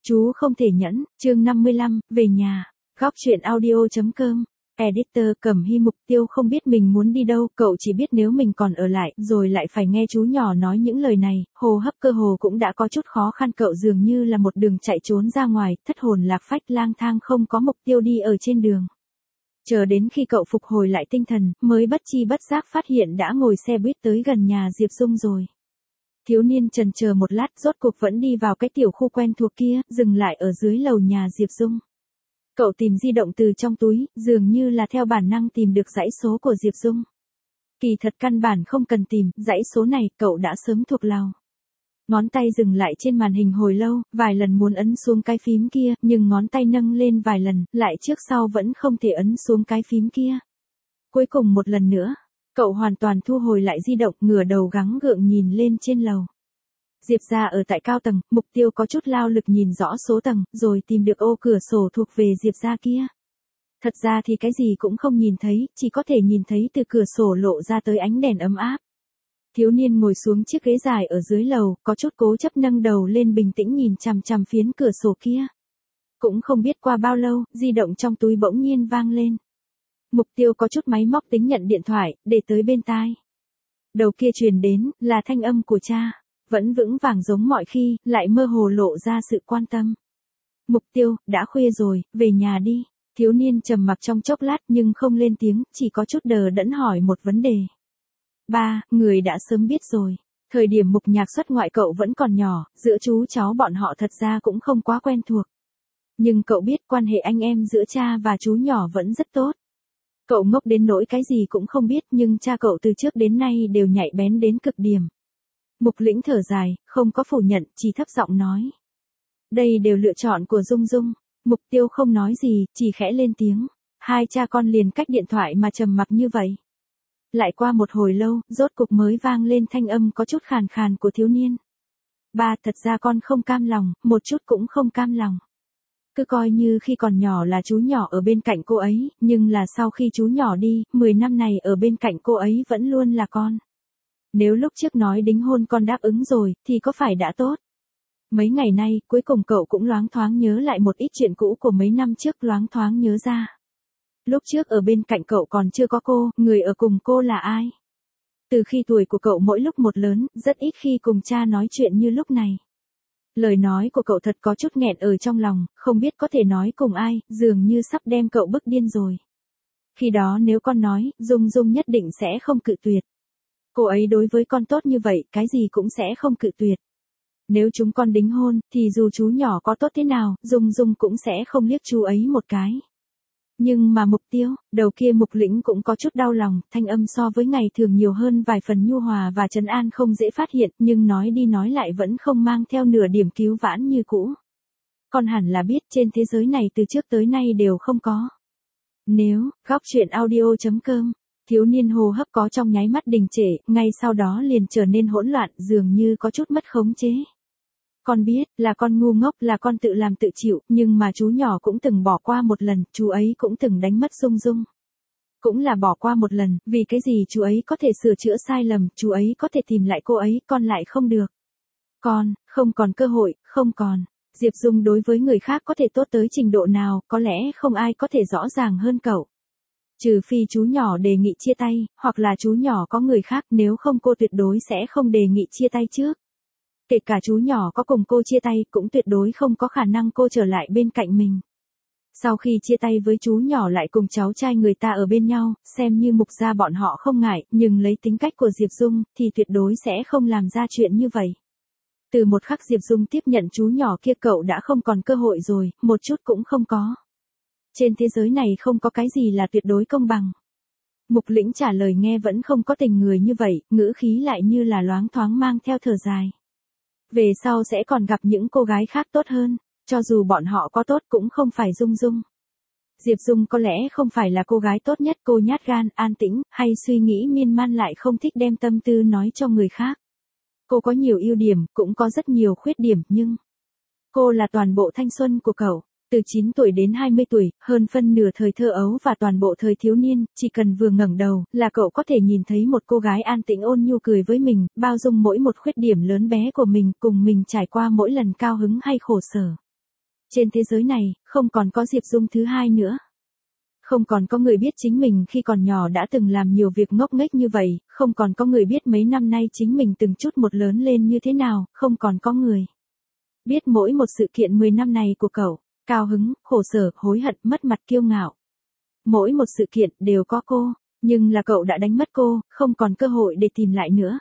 Chú không thể nhẫn, chương 55, về nhà. Góc truyện audio.com. Editor Cẩm Hy. Mục Tiêu không biết mình muốn đi đâu, cậu chỉ biết nếu mình còn ở lại, rồi lại phải nghe chú nhỏ nói những lời này, hô hấp cơ hồ cũng đã có chút khó khăn. Cậu dường như là một đường chạy trốn ra ngoài, thất hồn lạc phách lang thang không có mục tiêu đi ở trên đường. Chờ đến khi cậu phục hồi lại tinh thần, mới bất chi bất giác phát hiện đã ngồi xe buýt tới gần nhà Diệp Dung rồi. Thiếu niên chần chờ một lát, rốt cuộc vẫn đi vào cái tiểu khu quen thuộc kia, dừng lại ở dưới lầu nhà Diệp Dung. Cậu tìm di động từ trong túi, dường như là theo bản năng tìm được dãy số của Diệp Dung. Kỳ thật căn bản không cần tìm, dãy số này cậu đã sớm thuộc lòng. Ngón tay dừng lại trên màn hình hồi lâu, vài lần muốn ấn xuống cái phím kia, nhưng ngón tay nâng lên vài lần, lại trước sau vẫn không thể ấn xuống cái phím kia. Cuối cùng một lần nữa, cậu hoàn toàn thu hồi lại di động, ngửa đầu gắng gượng nhìn lên trên lầu. Diệp gia ở tại cao tầng, Mục Tiêu có chút lao lực nhìn rõ số tầng, rồi tìm được ô cửa sổ thuộc về Diệp gia kia. Thật ra thì cái gì cũng không nhìn thấy, chỉ có thể nhìn thấy từ cửa sổ lộ ra tới ánh đèn ấm áp. Thiếu niên ngồi xuống chiếc ghế dài ở dưới lầu, có chút cố chấp nâng đầu lên bình tĩnh nhìn chằm chằm phiến cửa sổ kia. Cũng không biết qua bao lâu, di động trong túi bỗng nhiên vang lên. Mục Tiêu có chút máy móc tính nhận điện thoại, để tới bên tai. Đầu kia truyền đến, là thanh âm của cha. Vẫn vững vàng giống mọi khi, lại mơ hồ lộ ra sự quan tâm. Mục Tiêu, đã khuya rồi, về nhà đi. Thiếu niên trầm mặc trong chốc lát nhưng không lên tiếng, chỉ có chút đờ đẫn hỏi một vấn đề. Ba, người đã sớm biết rồi. Thời điểm Mục Nhạc xuất ngoại cậu vẫn còn nhỏ, giữa chú cháu bọn họ thật ra cũng không quá quen thuộc. Nhưng cậu biết quan hệ anh em giữa cha và chú nhỏ vẫn rất tốt. Cậu ngốc đến nỗi cái gì cũng không biết, nhưng cha cậu từ trước đến nay đều nhạy bén đến cực điểm. Mục Lĩnh thở dài, không có phủ nhận, chỉ thấp giọng nói. Đây đều lựa chọn của Dung Dung. Mục Tiêu không nói gì, chỉ khẽ lên tiếng. Hai cha con liền cách điện thoại mà trầm mặc như vậy. Lại qua một hồi lâu, rốt cục mới vang lên thanh âm có chút khàn khàn của thiếu niên. Ba, thật ra con không cam lòng, một chút cũng không cam lòng. Cứ coi như khi còn nhỏ là chú nhỏ ở bên cạnh cô ấy, nhưng là sau khi chú nhỏ đi, 10 năm này ở bên cạnh cô ấy vẫn luôn là con. Nếu lúc trước nói đính hôn con đáp ứng rồi, thì có phải đã tốt? Mấy ngày nay, cuối cùng cậu cũng loáng thoáng nhớ lại một ít chuyện cũ của mấy năm trước, loáng thoáng nhớ ra. Lúc trước ở bên cạnh cậu còn chưa có cô, người ở cùng cô là ai? Từ khi tuổi của cậu mỗi lúc một lớn, rất ít khi cùng cha nói chuyện như lúc này. Lời nói của cậu thật có chút nghẹn ở trong lòng, không biết có thể nói cùng ai, dường như sắp đem cậu bức điên rồi. Khi đó nếu con nói, Dung Dung nhất định sẽ không cự tuyệt. Cô ấy đối với con tốt như vậy, cái gì cũng sẽ không cự tuyệt. Nếu chúng con đính hôn, thì dù chú nhỏ có tốt thế nào, Dung Dung cũng sẽ không liếc chú ấy một cái. Nhưng mà Mục Tiêu, đầu kia Mục Lĩnh cũng có chút đau lòng, thanh âm so với ngày thường nhiều hơn vài phần nhu hòa và trấn an, không dễ phát hiện, nhưng nói đi nói lại vẫn không mang theo nửa điểm cứu vãn như cũ. Con hẳn là biết trên thế giới này từ trước tới nay đều không có. Nếu, góc truyện audio.com. Thiếu niên hô hấp có trong nháy mắt đình trệ, ngay sau đó liền trở nên hỗn loạn, dường như có chút mất khống chế. Con biết, là con ngu ngốc, là con tự làm tự chịu, nhưng mà chú nhỏ cũng từng bỏ qua một lần, chú ấy cũng từng đánh mất Dung Dung. Cũng là bỏ qua một lần, vì cái gì chú ấy có thể sửa chữa sai lầm, chú ấy có thể tìm lại cô ấy, con lại không được. Con, không còn cơ hội, không còn. Diệp Dung đối với người khác có thể tốt tới trình độ nào, có lẽ không ai có thể rõ ràng hơn cậu. Trừ phi chú nhỏ đề nghị chia tay, hoặc là chú nhỏ có người khác, nếu không cô tuyệt đối sẽ không đề nghị chia tay trước. Kể cả chú nhỏ có cùng cô chia tay, cũng tuyệt đối không có khả năng cô trở lại bên cạnh mình. Sau khi chia tay với chú nhỏ lại cùng cháu trai người ta ở bên nhau, xem như Mục gia bọn họ không ngại, nhưng lấy tính cách của Diệp Dung, thì tuyệt đối sẽ không làm ra chuyện như vậy. Từ một khắc Diệp Dung tiếp nhận chú nhỏ kia cậu đã không còn cơ hội rồi, một chút cũng không có. Trên thế giới này không có cái gì là tuyệt đối công bằng. Mục Lĩnh trả lời nghe vẫn không có tình người như vậy, ngữ khí lại như là loáng thoáng mang theo thở dài. Về sau sẽ còn gặp những cô gái khác tốt hơn, cho dù bọn họ có tốt cũng không phải Dung Dung. Diệp Dung có lẽ không phải là cô gái tốt nhất, cô nhát gan, an tĩnh, hay suy nghĩ miên man lại không thích đem tâm tư nói cho người khác. Cô có nhiều ưu điểm, cũng có rất nhiều khuyết điểm, nhưng cô là toàn bộ thanh xuân của cậu. Từ 9 tuổi đến 20 tuổi, hơn phân nửa thời thơ ấu và toàn bộ thời thiếu niên, chỉ cần vừa ngẩng đầu, là cậu có thể nhìn thấy một cô gái an tĩnh ôn nhu cười với mình, bao dung mỗi một khuyết điểm lớn bé của mình, cùng mình trải qua mỗi lần cao hứng hay khổ sở. Trên thế giới này, không còn có Diệp Dung thứ hai nữa. Không còn có người biết chính mình khi còn nhỏ đã từng làm nhiều việc ngốc nghếch như vậy, không còn có người biết mấy năm nay chính mình từng chút một lớn lên như thế nào, không còn có người biết mỗi một sự kiện 10 năm này của cậu, cao hứng, khổ sở, hối hận, mất mặt, kiêu ngạo. Mỗi một sự kiện đều có cô, nhưng là cậu đã đánh mất cô, không còn cơ hội để tìm lại nữa.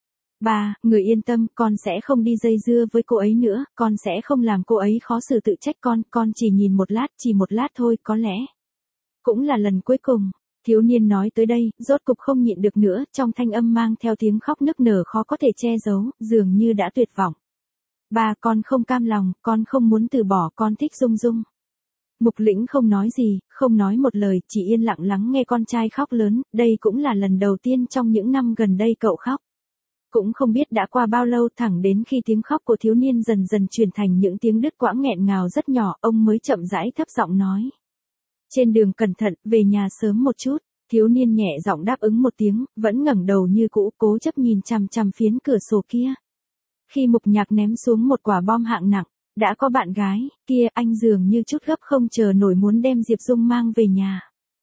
Ba, người yên tâm, con sẽ không đi dây dưa với cô ấy nữa, con sẽ không làm cô ấy khó xử tự trách con chỉ nhìn một lát, chỉ một lát thôi, có lẽ cũng là lần cuối cùng. Thiếu niên nói tới đây, rốt cục không nhịn được nữa, trong thanh âm mang theo tiếng khóc nức nở khó có thể che giấu, dường như đã tuyệt vọng. Ba, con không cam lòng, con không muốn từ bỏ, con thích Dung Dung. Mục Lĩnh không nói gì, không nói một lời, chỉ yên lặng lắng nghe con trai khóc lớn, đây cũng là lần đầu tiên trong những năm gần đây cậu khóc. Cũng không biết đã qua bao lâu, thẳng đến khi tiếng khóc của thiếu niên dần dần chuyển thành những tiếng đứt quãng nghẹn ngào rất nhỏ, ông mới chậm rãi thấp giọng nói. Trên đường cẩn thận, về nhà sớm một chút. Thiếu niên nhẹ giọng đáp ứng một tiếng, vẫn ngẩng đầu như cũ, cố chấp nhìn chằm chằm phiến cửa sổ kia. Khi Mục Nhạc ném xuống một quả bom hạng nặng, đã có bạn gái kia, anh dường như chút gấp không chờ nổi muốn đem Diệp Dung mang về nhà.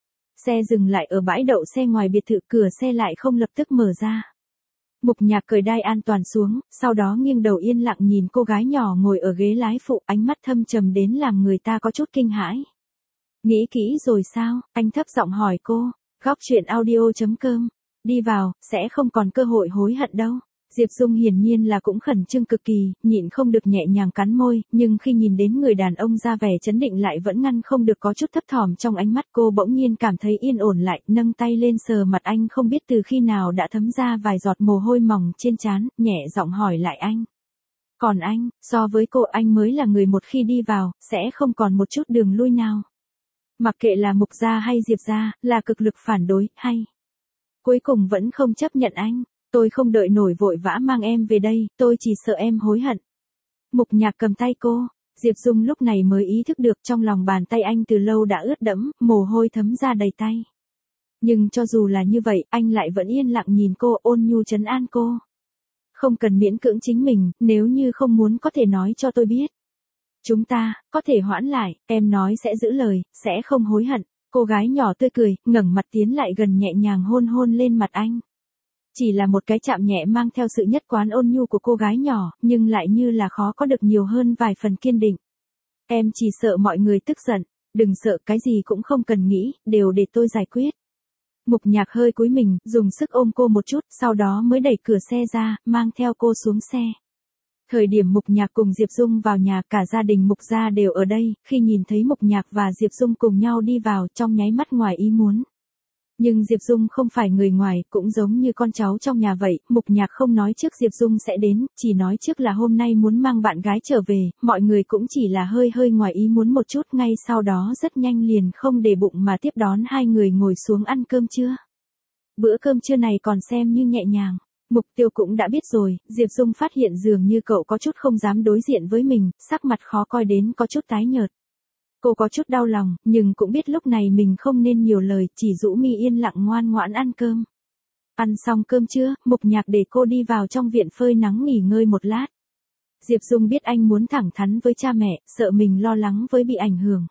Xe dừng lại ở bãi đậu xe ngoài biệt thự, cửa xe lại không lập tức mở ra. Mục Nhạc cởi đai an toàn xuống, sau đó nghiêng đầu yên lặng nhìn cô gái nhỏ ngồi ở ghế lái phụ, ánh mắt thâm trầm đến làm người ta có chút kinh hãi. Nghĩ kỹ rồi sao? Anh thấp giọng hỏi cô. Góc chuyện audio.com. Đi vào, sẽ không còn cơ hội hối hận đâu. Diệp Dung hiển nhiên là cũng khẩn trương cực kỳ, nhịn không được nhẹ nhàng cắn môi, nhưng khi nhìn đến người đàn ông ra vẻ trấn định lại vẫn ngăn không được có chút thấp thỏm trong ánh mắt, cô bỗng nhiên cảm thấy yên ổn lại, nâng tay lên sờ mặt anh, không biết từ khi nào đã thấm ra vài giọt mồ hôi mỏng trên trán, nhẹ giọng hỏi lại anh. Còn anh, so với cô, anh mới là người một khi đi vào, sẽ không còn một chút đường lui nào. Mặc kệ là Mục gia hay Diệp gia, là cực lực phản đối, hay cuối cùng vẫn không chấp nhận anh. Tôi không đợi nổi, vội vã mang em về đây, tôi chỉ sợ em hối hận. Mục Nhạc cầm tay cô, Diệp Dung lúc này mới ý thức được trong lòng bàn tay anh từ lâu đã ướt đẫm, mồ hôi thấm ra đầy tay. Nhưng cho dù là như vậy, anh lại vẫn yên lặng nhìn cô, ôn nhu trấn an cô. Không cần miễn cưỡng chính mình, nếu như không muốn có thể nói cho tôi biết. Chúng ta, có thể hoãn lại, em nói sẽ giữ lời, sẽ không hối hận. Cô gái nhỏ tươi cười, ngẩng mặt tiến lại gần nhẹ nhàng hôn hôn lên mặt anh. Chỉ là một cái chạm nhẹ mang theo sự nhất quán ôn nhu của cô gái nhỏ, nhưng lại như là khó có được nhiều hơn vài phần kiên định. Em chỉ sợ mọi người tức giận, đừng sợ, cái gì cũng không cần nghĩ, đều để tôi giải quyết. Mục Nhạc hơi cúi mình, dùng sức ôm cô một chút, sau đó mới đẩy cửa xe ra, mang theo cô xuống xe. Thời điểm Mục Nhạc cùng Diệp Dung vào nhà, cả gia đình Mục gia đều ở đây, khi nhìn thấy Mục Nhạc và Diệp Dung cùng nhau đi vào, trong nháy mắt ngoài ý muốn. Nhưng Diệp Dung không phải người ngoài, cũng giống như con cháu trong nhà vậy, Mục Nhạc không nói trước Diệp Dung sẽ đến, chỉ nói trước là hôm nay muốn mang bạn gái trở về, mọi người cũng chỉ là hơi ngoài ý muốn một chút, ngay sau đó rất nhanh liền không để bụng mà tiếp đón hai người ngồi xuống ăn cơm trưa. Bữa cơm trưa này còn xem như nhẹ nhàng. Mục Tiêu cũng đã biết rồi, Diệp Dung phát hiện dường như cậu có chút không dám đối diện với mình, sắc mặt khó coi đến có chút tái nhợt. Cô có chút đau lòng, nhưng cũng biết lúc này mình không nên nhiều lời, chỉ rũ mi yên lặng ngoan ngoãn ăn cơm. Ăn xong cơm trưa, Mục Nhạc để cô đi vào trong viện phơi nắng nghỉ ngơi một lát. Diệp Dung biết anh muốn thẳng thắn với cha mẹ, sợ mình lo lắng với bị ảnh hưởng.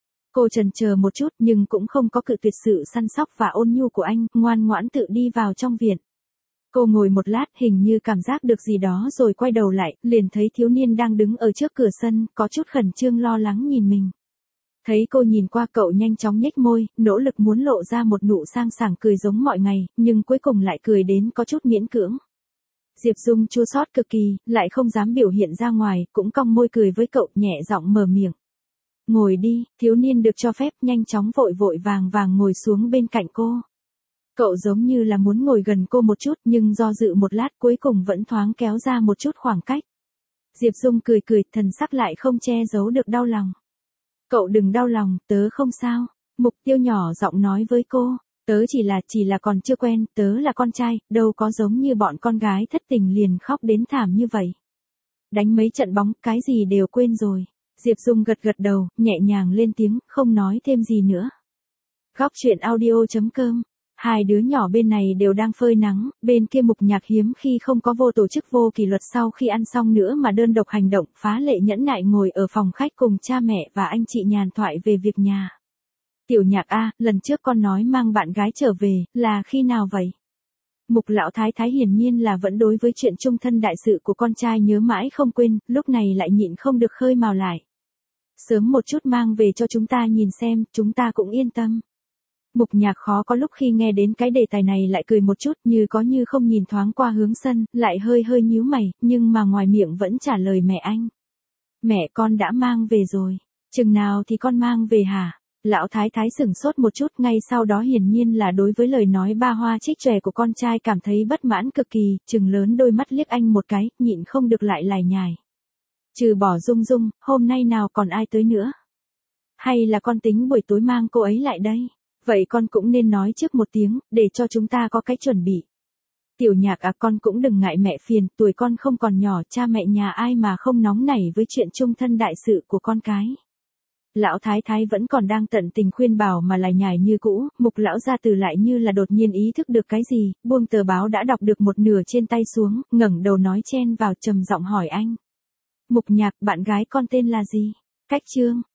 Cô chần chờ một chút nhưng cũng không có cự tuyệt sự săn sóc và ôn nhu của anh, ngoan ngoãn tự đi vào trong viện. Cô ngồi một lát, hình như cảm giác được gì đó rồi quay đầu lại, liền thấy thiếu niên đang đứng ở trước cửa sân, có chút khẩn trương lo lắng nhìn mình. Thấy cô nhìn qua, cậu nhanh chóng nhếch môi, nỗ lực muốn lộ ra một nụ sang sảng cười giống mọi ngày, nhưng cuối cùng lại cười đến có chút miễn cưỡng. Diệp Dung chua xót cực kỳ, lại không dám biểu hiện ra ngoài, cũng cong môi cười với cậu, nhẹ giọng mở miệng. Ngồi đi, thiếu niên được cho phép nhanh chóng vội vàng ngồi xuống bên cạnh cô. Cậu giống như là muốn ngồi gần cô một chút, nhưng do dự một lát cuối cùng vẫn thoáng kéo ra một chút khoảng cách. Diệp Dung cười, thần sắc lại không che giấu được đau lòng. Cậu đừng đau lòng, tớ không sao. Mục Tiêu nhỏ giọng nói với cô, tớ chỉ là còn chưa quen, tớ là con trai, đâu có giống như bọn con gái thất tình liền khóc đến thảm như vậy. Đánh mấy trận bóng, cái gì đều quên rồi. Diệp Dung gật đầu, nhẹ nhàng lên tiếng, không nói thêm gì nữa. Góc chuyện audio.com Hai đứa nhỏ bên này đều đang phơi nắng, bên kia Mục Nhạc hiếm khi không có vô tổ chức vô kỷ luật sau khi ăn xong nữa mà đơn độc hành động, phá lệ nhẫn nại ngồi ở phòng khách cùng cha mẹ và anh chị nhàn thoại về việc nhà. Tiểu Nhạc a, lần trước con nói mang bạn gái trở về, là khi nào vậy? Mục lão thái thái hiển nhiên là vẫn đối với chuyện chung thân đại sự của con trai nhớ mãi không quên, lúc này lại nhịn không được khơi mào lại. Sớm một chút mang về cho chúng ta nhìn xem, chúng ta cũng yên tâm. Mục Nhạc khó có lúc khi nghe đến cái đề tài này lại cười một chút như có như không nhìn thoáng qua hướng sân, lại hơi hơi nhíu mày, nhưng mà ngoài miệng vẫn trả lời mẹ anh. Mẹ con đã mang về rồi. Chừng nào thì con mang về hả? Lão thái thái sửng sốt một chút, ngay sau đó hiển nhiên là đối với lời nói ba hoa trích tròe của con trai cảm thấy bất mãn cực kỳ, trừng lớn đôi mắt liếc anh một cái, nhịn không được lại lải nhải. Trừ bỏ Dung Dung, hôm nay nào còn ai tới nữa? Hay là con tính buổi tối mang cô ấy lại đây? Vậy con cũng nên nói trước một tiếng, để cho chúng ta có cái chuẩn bị. Tiểu Nhạc à, con cũng đừng ngại mẹ phiền, tuổi con không còn nhỏ, cha mẹ nhà ai mà không nóng nảy với chuyện chung thân đại sự của con cái. Lão thái thái vẫn còn đang tận tình khuyên bảo mà lại nhải như cũ, Mục lão gia tử lại như là đột nhiên ý thức được cái gì, buông tờ báo đã đọc được một nửa trên tay xuống, ngẩng đầu nói chen vào trầm giọng hỏi anh. Mục Nhạc, bạn gái con tên là gì? Cách Trương.